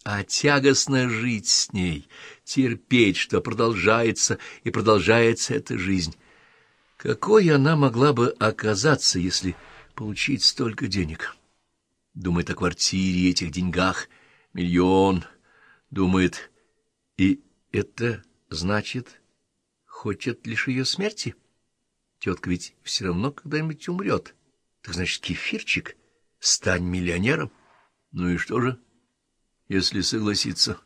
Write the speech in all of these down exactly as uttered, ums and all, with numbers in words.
а тягостно жить с ней, терпеть, что продолжается и продолжается эта жизнь. Какой она могла бы оказаться, если получить столько денег? Думает о квартире, этих деньгах, миллион, думает, и это значит, хочет лишь ее смерти? Тетка ведь все равно когда-нибудь умрет. Так значит, Кефирчик, стань миллионером. Ну и что же, если согласиться?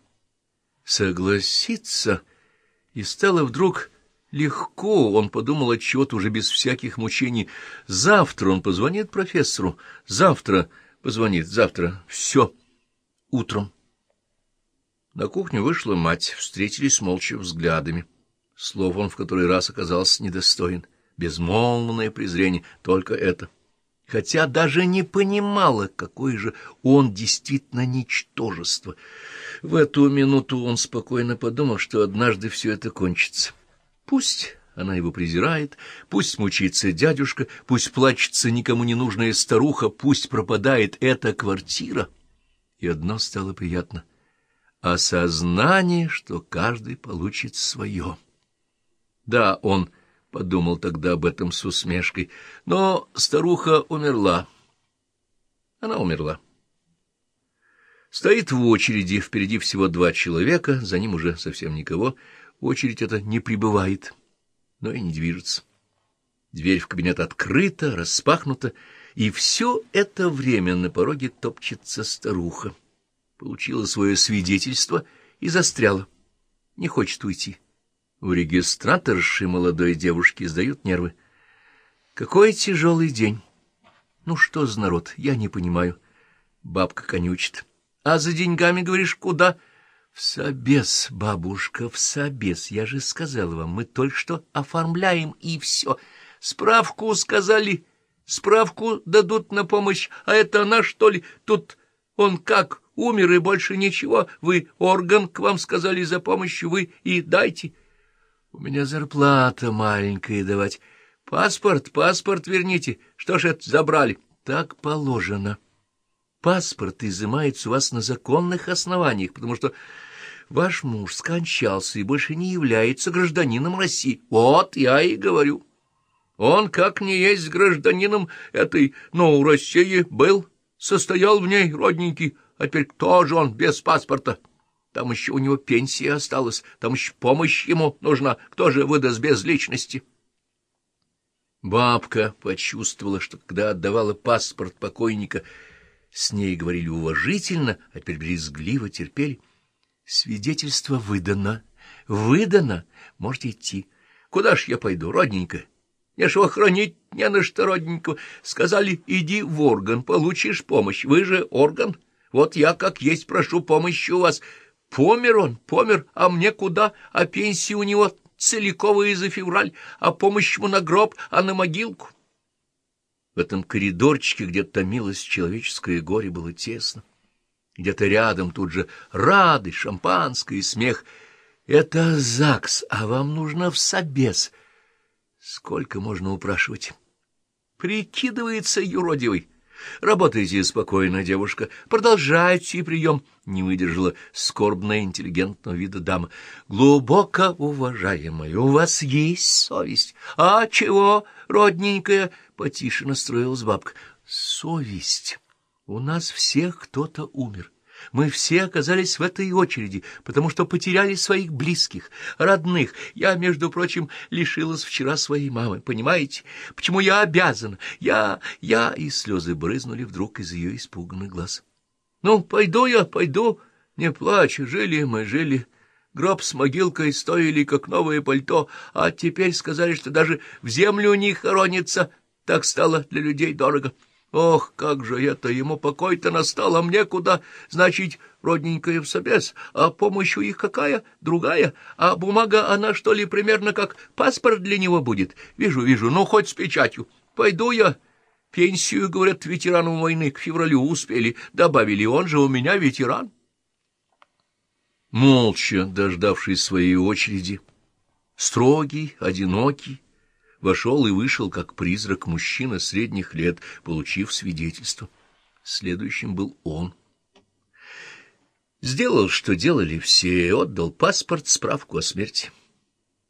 Согласиться? И стало вдруг легко, он подумал отчего-то уже без всяких мучений. Завтра он позвонит профессору, завтра позвонит, завтра, все, утром. На кухню вышла мать, встретились молча взглядами. Слов он в который раз оказался недостоин. Безмолвное презрение, только это. Хотя даже не понимала, какое же он действительно ничтожество. В эту минуту он спокойно подумал, что однажды все это кончится. Пусть она его презирает, пусть мучится дядюшка, пусть плачется никому не нужная старуха, пусть пропадает эта квартира. И одно стало приятно — осознание, что каждый получит свое. Да, он подумал тогда об этом с усмешкой, но старуха умерла. Она умерла. Стоит в очереди, впереди всего два человека, за ним уже совсем никого. Очередь эта не прибывает, но и не движется. Дверь в кабинет открыта, распахнута, и все это время на пороге топчется старуха. Получила свое свидетельство и застряла. Не хочет уйти. У регистраторши молодой девушки сдают нервы. Какой тяжелый день. Ну что за народ, я не понимаю. Бабка конючит. А за деньгами, говоришь, куда? В собес, бабушка, в собес. Я же сказала вам, мы только что оформляем, и все. Справку сказали, справку дадут на помощь, а это она, что ли? Тут он как, умер, и больше ничего. Вы орган, к вам сказали за помощью, вы и дайте. У меня зарплата маленькая давать. Паспорт, паспорт верните. Что ж это забрали? Так положено. Паспорт изымается у вас на законных основаниях, потому что ваш муж скончался и больше не является гражданином России. Вот я и говорю. Он, как не есть гражданином этой, но у России был, состоял в ней родненький, а теперь кто же он без паспорта? Там еще у него пенсия осталась, там еще помощь ему нужна. Кто же выдаст без личности? Бабка почувствовала, что когда отдавала паспорт покойника, с ней говорили уважительно, а теперь брезгливо терпели. Свидетельство выдано, выдано, можете идти. Куда ж я пойду, родненькая? Мне ж его хранить не на что, родненького. Сказали, иди в орган, получишь помощь. Вы же орган. Вот я, как есть, прошу помощи у вас. Помер он, помер, а мне куда? А пенсия у него целиковая за февраль, а помощь ему на гроб, а на могилку. В этом коридорчике, где томилось человеческое горе, было тесно. Где-то рядом тут же радость, шампанское и смех. Это ЗАГС, а вам нужно в собес. Сколько можно упрашивать? Прикидывается юродивый. Работайте спокойно, девушка, продолжайте прием. Не выдержала скорбная интеллигентного вида дама. Глубоко уважаемая, у вас есть совесть. А чего, родненькая? Потише настроилась бабка. Совесть. У нас всех кто-то умер. Мы все оказались в этой очереди, потому что потеряли своих близких, родных. Я, между прочим, лишилась вчера своей мамы. Понимаете? Почему я обязана? Я, я... И слезы брызнули вдруг из ее испуганных глаз. Ну, пойду я, пойду. Не плачь, жили мы, жили. Гроб с могилкой стоили, как новое пальто, а теперь сказали, что даже в землю не хоронится. Так стало для людей дорого. Ох, как же это, ему покой-то настал, а мне куда? Значит, родненькая в собес, а помощь у их какая? Другая? А бумага, она что ли примерно как паспорт для него будет? Вижу, вижу, ну хоть с печатью. Пойду я. Пенсию, говорят, ветеранам войны к февралю успели. Добавили, он же у меня ветеран. Молча, дождавшись своей очереди, строгий, одинокий, вошел и вышел, как призрак, мужчина средних лет, получив свидетельство. Следующим был он. Сделал, что делали все, отдал паспорт, справку о смерти.